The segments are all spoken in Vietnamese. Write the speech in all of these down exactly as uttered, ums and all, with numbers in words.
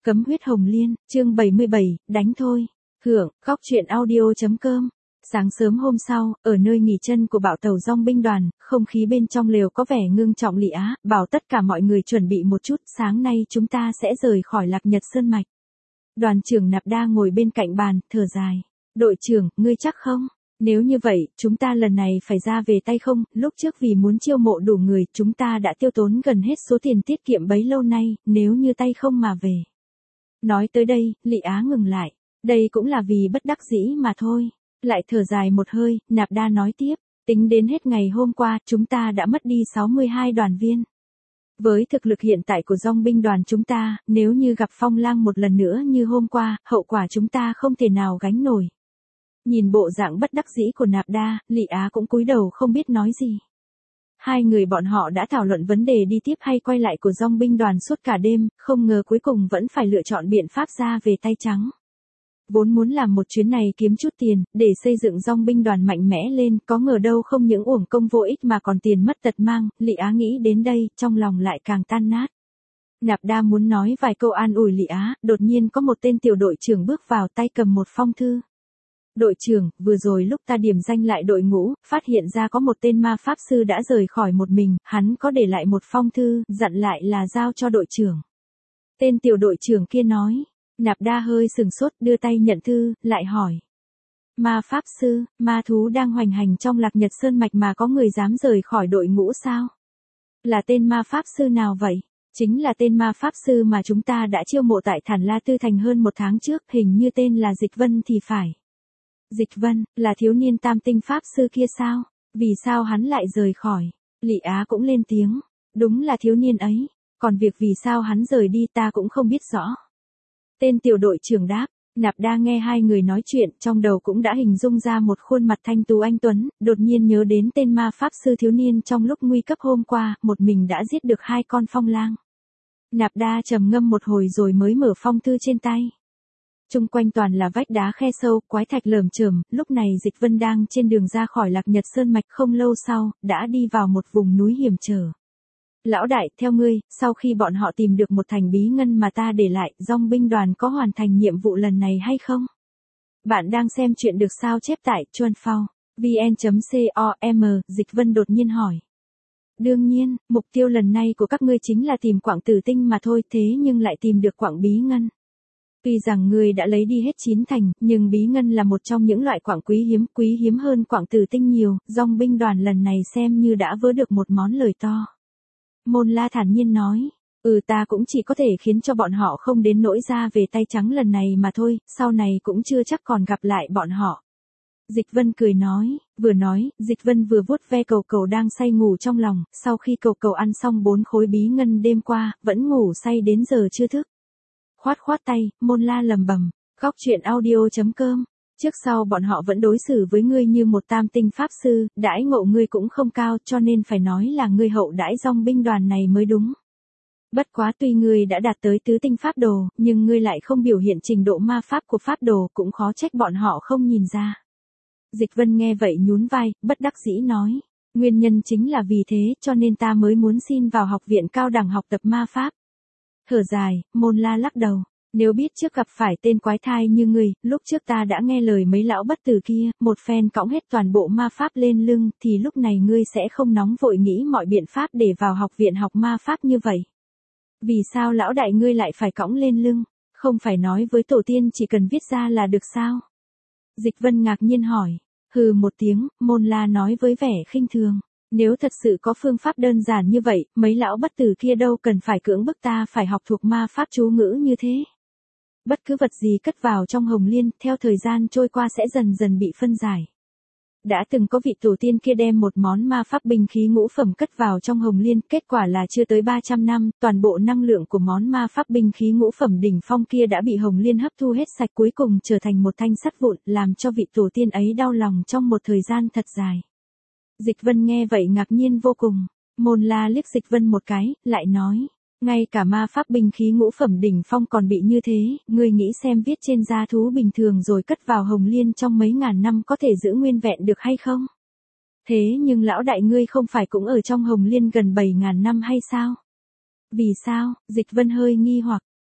Cấm huyết hồng liên, chương bảy mươi bảy, đánh thôi. Hưởng, khóc chuyện audio.com. Sáng sớm hôm sau, ở nơi nghỉ chân của Bảo Tàu Dong binh đoàn, không khí bên trong lều có vẻ ngưng trọng. Lị Á bảo tất cả mọi người chuẩn bị một chút, sáng nay chúng ta sẽ rời khỏi Lạc Nhật Sơn Mạch. Đoàn trưởng Nạp Đa ngồi bên cạnh bàn, thở dài. Đội trưởng, ngươi chắc không? Nếu như vậy, chúng ta lần này phải ra về tay không? Lúc trước vì muốn chiêu mộ đủ người, chúng ta đã tiêu tốn gần hết số tiền tiết kiệm bấy lâu nay, nếu như tay không mà về. Nói tới đây, Lị Á ngừng lại. Đây cũng là vì bất đắc dĩ mà thôi. Lại thở dài một hơi, Nạp Đa nói tiếp. Tính đến hết ngày hôm qua, chúng ta đã mất đi sáu mươi hai đoàn viên. Với thực lực hiện tại của Dong binh đoàn chúng ta, nếu như gặp Phong Lang một lần nữa như hôm qua, hậu quả chúng ta không thể nào gánh nổi. Nhìn bộ dạng bất đắc dĩ của Nạp Đa, Lị Á cũng cúi đầu không biết nói gì. Hai người bọn họ đã thảo luận vấn đề đi tiếp hay quay lại của Dong binh đoàn suốt cả đêm, không ngờ cuối cùng vẫn phải lựa chọn biện pháp ra về tay trắng. Vốn muốn làm một chuyến này kiếm chút tiền, để xây dựng Dong binh đoàn mạnh mẽ lên, có ngờ đâu không những uổng công vô ích mà còn tiền mất tật mang. Lị Á nghĩ đến đây, trong lòng lại càng tan nát. Nạp Đa muốn nói vài câu an ủi Lị Á, đột nhiên có một tên tiểu đội trưởng bước vào, tay cầm một phong thư. Đội trưởng, vừa rồi lúc ta điểm danh lại đội ngũ, phát hiện ra có một tên ma pháp sư đã rời khỏi một mình, hắn có để lại một phong thư, dặn lại là giao cho đội trưởng. Tên tiểu đội trưởng kia nói. Nạp Đa hơi sừng sốt, đưa tay nhận thư, lại hỏi. Ma pháp sư, ma thú đang hoành hành trong Lạc Nhật Sơn Mạch mà có người dám rời khỏi đội ngũ sao? Là tên ma pháp sư nào vậy? Chính là tên ma pháp sư mà chúng ta đã chiêu mộ tại Thản La Tư Thành hơn một tháng trước, hình như tên là Dịch Vân thì phải. Dịch Vân, là thiếu niên tam tinh pháp sư kia sao? Vì sao hắn lại rời khỏi? Lị Á cũng lên tiếng. Đúng là thiếu niên ấy. Còn việc vì sao hắn rời đi ta cũng không biết rõ. Tên tiểu đội trưởng đáp. Nạp Đa nghe hai người nói chuyện, trong đầu cũng đã hình dung ra một khuôn mặt thanh tú anh tuấn, đột nhiên nhớ đến tên ma pháp sư thiếu niên trong lúc nguy cấp hôm qua, một mình đã giết được hai con phong lang. Nạp Đa trầm ngâm một hồi rồi mới mở phong thư trên tay. Trung quanh toàn là vách đá khe sâu, quái thạch lởm chởm. Lúc này Dịch Vân đang trên đường ra khỏi Lạc Nhật Sơn Mạch, không lâu sau, đã đi vào một vùng núi hiểm trở. Lão đại, theo ngươi, sau khi bọn họ tìm được một thành bí ngân mà ta để lại, Dong binh đoàn có hoàn thành nhiệm vụ lần này hay không? Bạn đang xem chuyện được sao chép tại chuan phao vn chấm com. Dịch Vân đột nhiên hỏi. Đương nhiên, mục tiêu lần này của các ngươi chính là tìm quặng tử tinh mà thôi, thế nhưng lại tìm được quặng bí ngân. Tuy rằng ngươi đã lấy đi hết chín thành, nhưng bí ngân là một trong những loại quặng quý hiếm, quý hiếm hơn quặng tử tinh nhiều, Dong binh đoàn lần này xem như đã vớ được một món lời to. Môn La thản nhiên nói, ừ ta cũng chỉ có thể khiến cho bọn họ không đến nỗi ra về tay trắng lần này mà thôi, sau này cũng chưa chắc còn gặp lại bọn họ. Dịch Vân cười nói, vừa nói, Dịch Vân vừa vuốt ve Cầu Cầu đang say ngủ trong lòng, sau khi Cầu Cầu ăn xong bốn khối bí ngân đêm qua, vẫn ngủ say đến giờ chưa thức. Khoát khoát tay, Môn La lầm bầm, khóc chuyện audio.com. Trước sau bọn họ vẫn đối xử với ngươi như một tam tinh pháp sư, đãi ngộ ngươi cũng không cao, cho nên phải nói là ngươi hậu đãi Dong binh đoàn này mới đúng. Bất quá tuy ngươi đã đạt tới tứ tinh pháp đồ, nhưng ngươi lại không biểu hiện trình độ ma pháp của pháp đồ, cũng khó trách bọn họ không nhìn ra. Dịch Vân nghe vậy nhún vai, bất đắc dĩ nói, nguyên nhân chính là vì thế, cho nên ta mới muốn xin vào học viện cao đẳng học tập ma pháp. Thở dài, Môn La lắc đầu. Nếu biết trước gặp phải tên quái thai như ngươi, lúc trước ta đã nghe lời mấy lão bất tử kia, một phen cõng hết toàn bộ ma pháp lên lưng, thì lúc này ngươi sẽ không nóng vội nghĩ mọi biện pháp để vào học viện học ma pháp như vậy. Vì sao lão đại ngươi lại phải cõng lên lưng? Không phải nói với tổ tiên chỉ cần viết ra là được sao? Dịch Vân ngạc nhiên hỏi. Hừ một tiếng, Môn La nói với vẻ khinh thường. Nếu thật sự có phương pháp đơn giản như vậy, mấy lão bất tử kia đâu cần phải cưỡng bức ta phải học thuộc ma pháp chú ngữ như thế. Bất cứ vật gì cất vào trong hồng liên, theo thời gian trôi qua sẽ dần dần bị phân giải. Đã từng có vị tổ tiên kia đem một món ma pháp binh khí ngũ phẩm cất vào trong hồng liên, kết quả là chưa tới ba trăm năm, toàn bộ năng lượng của món ma pháp binh khí ngũ phẩm đỉnh phong kia đã bị hồng liên hấp thu hết sạch, cuối cùng trở thành một thanh sắt vụn, làm cho vị tổ tiên ấy đau lòng trong một thời gian thật dài. Dịch Vân nghe vậy ngạc nhiên vô cùng. Môn La liếc Dịch Vân một cái, lại nói. Ngay cả ma pháp binh khí ngũ phẩm đỉnh phong còn bị như thế, ngươi nghĩ xem viết trên da thú bình thường rồi cất vào hồng liên trong mấy ngàn năm có thể giữ nguyên vẹn được hay không? Thế nhưng lão đại ngươi không phải cũng ở trong hồng liên gần bảy ngàn năm hay sao? Vì sao? Dịch Vân hơi nghi hoặc,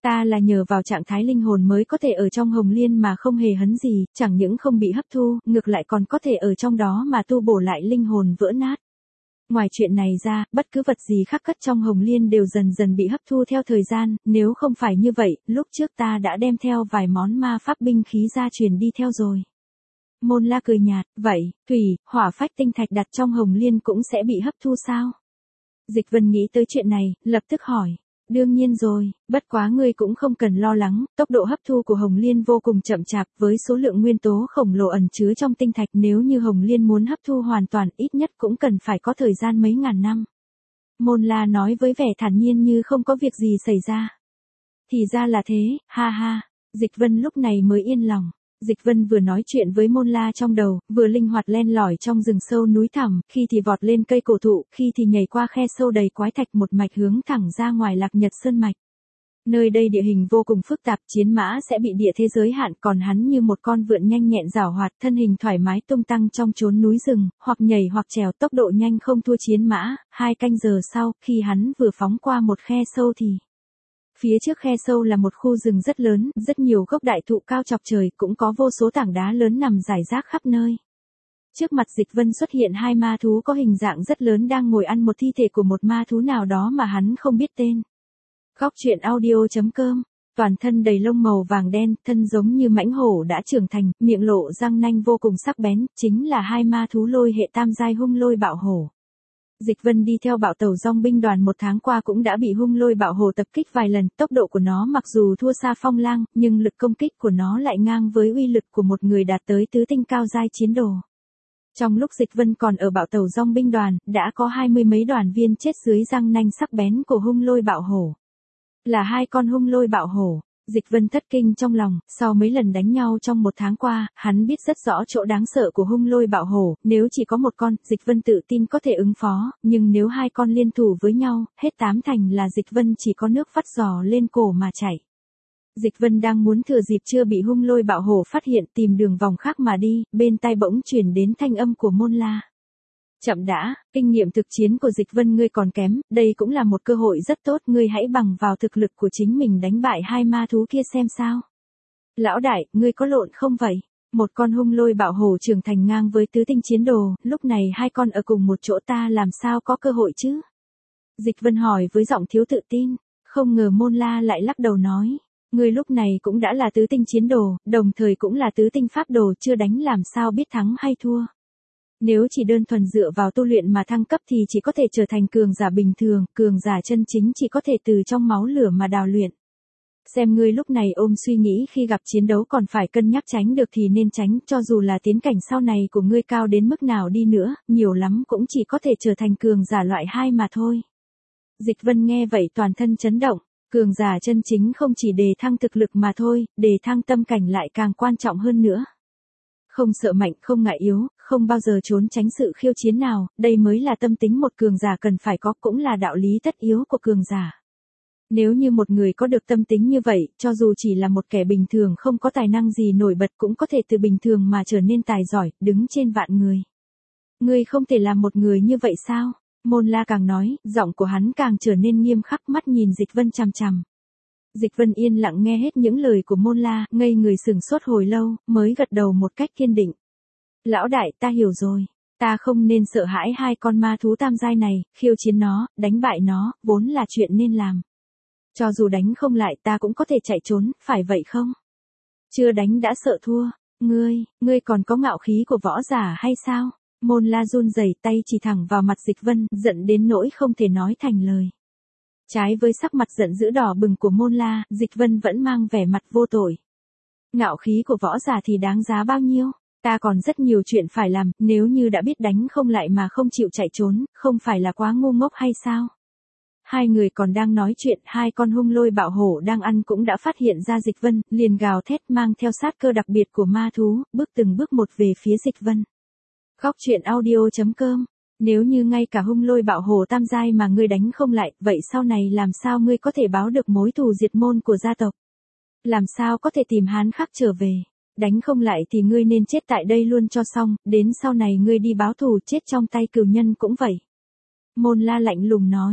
Ta là nhờ vào trạng thái linh hồn mới có thể ở trong hồng liên mà không hề hấn gì, chẳng những không bị hấp thu, ngược lại còn có thể ở trong đó mà tu bổ lại linh hồn vỡ nát. Ngoài chuyện này ra, bất cứ vật gì khắc cất trong hồng liên đều dần dần bị hấp thu theo thời gian, nếu không phải như vậy, lúc trước ta đã đem theo vài món ma pháp binh khí gia truyền đi theo rồi. Môn La cười nhạt, vậy, thủy, hỏa phách tinh thạch đặt trong hồng liên cũng sẽ bị hấp thu sao? Dịch Vân nghĩ tới chuyện này, lập tức hỏi. Đương nhiên rồi, bất quá ngươi cũng không cần lo lắng, tốc độ hấp thu của hồng liên vô cùng chậm chạp với số lượng nguyên tố khổng lồ ẩn chứa trong tinh thạch, nếu như hồng liên muốn hấp thu hoàn toàn ít nhất cũng cần phải có thời gian mấy ngàn năm. Môn La nói với vẻ thản nhiên như không có việc gì xảy ra. Thì ra là thế, ha ha, Dịch Vân lúc này mới yên lòng. Dịch Vân vừa nói chuyện với Môn La trong đầu, vừa linh hoạt len lỏi trong rừng sâu núi thẳm, khi thì vọt lên cây cổ thụ, khi thì nhảy qua khe sâu đầy quái thạch một mạch hướng thẳng ra ngoài Lạc Nhật Sơn mạch. Nơi đây địa hình vô cùng phức tạp, chiến mã sẽ bị địa thế giới hạn, còn hắn như một con vượn nhanh nhẹn giảo hoạt, thân hình thoải mái tung tăng trong chốn núi rừng, hoặc nhảy hoặc trèo, tốc độ nhanh không thua chiến mã. Hai canh giờ sau, khi hắn vừa phóng qua một khe sâu thì phía trước khe sâu là một khu rừng rất lớn, rất nhiều gốc đại thụ cao chọc trời, cũng có vô số tảng đá lớn nằm rải rác khắp nơi. Trước mặt Dịch Vân xuất hiện hai ma thú có hình dạng rất lớn đang ngồi ăn một thi thể của một ma thú nào đó mà hắn không biết tên. Góc truyện audio chấm com, toàn thân đầy lông màu vàng đen, thân giống như mãnh hổ đã trưởng thành, miệng lộ răng nanh vô cùng sắc bén, chính là hai ma thú lôi hệ tam giai hung lôi bạo hổ. Dịch Vân đi theo bạo tàu dong binh đoàn một tháng qua cũng đã bị hung lôi bạo hổ tập kích vài lần, tốc độ của nó mặc dù thua xa phong lang, nhưng lực công kích của nó lại ngang với uy lực của một người đạt tới tứ tinh cao giai chiến đồ. Trong lúc Dịch Vân còn ở bạo tàu dong binh đoàn, đã có hai mươi mấy đoàn viên chết dưới răng nanh sắc bén của hung lôi bạo hổ. Là hai con hung lôi bạo hổ. Dịch Vân thất kinh trong lòng, sau mấy lần đánh nhau trong một tháng qua, hắn biết rất rõ chỗ đáng sợ của hung lôi bạo hổ, nếu chỉ có một con, Dịch Vân tự tin có thể ứng phó, nhưng nếu hai con liên thủ với nhau, hết tám thành là Dịch Vân chỉ có nước vắt giò lên cổ mà chảy. Dịch Vân đang muốn thừa dịp chưa bị hung lôi bạo hổ phát hiện tìm đường vòng khác mà đi, bên tai bỗng truyền đến thanh âm của Môn La. Chậm đã, kinh nghiệm thực chiến của Dịch Vân ngươi còn kém, đây cũng là một cơ hội rất tốt, ngươi hãy bằng vào thực lực của chính mình đánh bại hai ma thú kia xem sao. Lão đại, ngươi có lộn không vậy? Một con hung lôi bạo hổ trưởng thành ngang với tứ tinh chiến đồ, lúc này hai con ở cùng một chỗ ta làm sao có cơ hội chứ? Dịch Vân hỏi với giọng thiếu tự tin, không ngờ Môn La lại lắc đầu nói, ngươi lúc này cũng đã là tứ tinh chiến đồ, đồng thời cũng là tứ tinh pháp đồ, chưa đánh làm sao biết thắng hay thua. Nếu chỉ đơn thuần dựa vào tu luyện mà thăng cấp thì chỉ có thể trở thành cường giả bình thường, cường giả chân chính chỉ có thể từ trong máu lửa mà đào luyện. Xem ngươi lúc này ôm suy nghĩ khi gặp chiến đấu còn phải cân nhắc tránh được thì nên tránh, cho dù là tiến cảnh sau này của ngươi cao đến mức nào đi nữa, nhiều lắm cũng chỉ có thể trở thành cường giả loại hai mà thôi. Dịch Vân nghe vậy toàn thân chấn động, cường giả chân chính không chỉ đề thăng thực lực mà thôi, đề thăng tâm cảnh lại càng quan trọng hơn nữa. Không sợ mạnh, không ngại yếu, không bao giờ trốn tránh sự khiêu chiến nào, đây mới là tâm tính một cường giả cần phải có, cũng là đạo lý tất yếu của cường giả. Nếu như một người có được tâm tính như vậy, cho dù chỉ là một kẻ bình thường không có tài năng gì nổi bật cũng có thể từ bình thường mà trở nên tài giỏi, đứng trên vạn người. Ngươi không thể làm một người như vậy sao? Môn La càng nói, giọng của hắn càng trở nên nghiêm khắc, mắt nhìn Dịch Vân chằm chằm. Dịch Vân yên lặng nghe hết những lời của Môn La, ngây người sững sốt hồi lâu, mới gật đầu một cách kiên định. Lão đại, ta hiểu rồi. Ta không nên sợ hãi hai con ma thú tam giai này, khiêu chiến nó, đánh bại nó, vốn là chuyện nên làm. Cho dù đánh không lại ta cũng có thể chạy trốn, phải vậy không? Chưa đánh đã sợ thua. Ngươi, ngươi còn có ngạo khí của võ giả hay sao? Môn La run rẩy tay chỉ thẳng vào mặt Dịch Vân, giận đến nỗi không thể nói thành lời. Trái với sắc mặt giận dữ đỏ bừng của Môn La, Dịch Vân vẫn mang vẻ mặt vô tội. Ngạo khí của võ giả thì đáng giá bao nhiêu? Ta còn rất nhiều chuyện phải làm, nếu như đã biết đánh không lại mà không chịu chạy trốn, không phải là quá ngu ngốc hay sao? Hai người còn đang nói chuyện, hai con hung lôi bạo hổ đang ăn cũng đã phát hiện ra Dịch Vân, liền gào thét mang theo sát cơ đặc biệt của ma thú, bước từng bước một về phía Dịch Vân. Góc truyện audio chấm com. Nếu như ngay cả hung lôi bạo hổ tam giai mà ngươi đánh không lại, vậy sau này làm sao ngươi có thể báo được mối thù diệt môn của gia tộc? Làm sao có thể tìm Hán Khắc trở về? Đánh không lại thì ngươi nên chết tại đây luôn cho xong, đến sau này ngươi đi báo thù chết trong tay cừu nhân cũng vậy. Môn La lạnh lùng nói.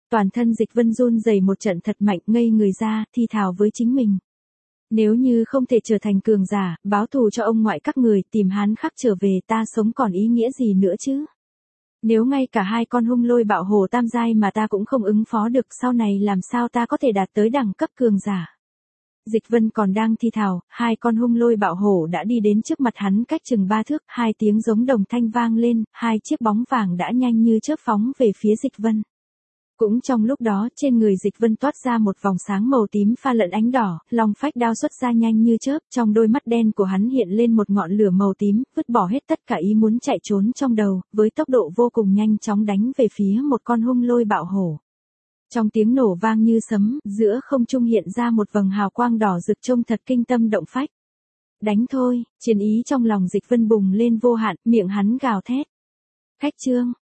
Toàn thân Dịch Vân run rẩy một trận thật mạnh, ngây người ra, thi thào với chính mình. Nếu như không thể trở thành cường giả, báo thù cho ông ngoại các người, tìm Hán Khắc trở về, ta sống còn ý nghĩa gì nữa chứ? Nếu ngay cả hai con hung lôi bạo hổ tam giai mà ta cũng không ứng phó được, sau này làm sao ta có thể đạt tới đẳng cấp cường giả? Dịch Vân còn đang thi thào, hai con hung lôi bạo hổ đã đi đến trước mặt hắn cách chừng ba thước, hai tiếng giống đồng thanh vang lên, hai chiếc bóng vàng đã nhanh như chớp phóng về phía Dịch Vân. Cũng trong lúc đó, trên người Dịch Vân toát ra một vòng sáng màu tím pha lẫn ánh đỏ, long phách đao xuất ra nhanh như chớp, trong đôi mắt đen của hắn hiện lên một ngọn lửa màu tím, vứt bỏ hết tất cả ý muốn chạy trốn trong đầu, với tốc độ vô cùng nhanh chóng đánh về phía một con hung lôi bạo hổ. Trong tiếng nổ vang như sấm, giữa không trung hiện ra một vầng hào quang đỏ rực trông thật kinh tâm động phách. Đánh thôi, chiến ý trong lòng Dịch Vân bùng lên vô hạn, miệng hắn gào thét. Khách trương,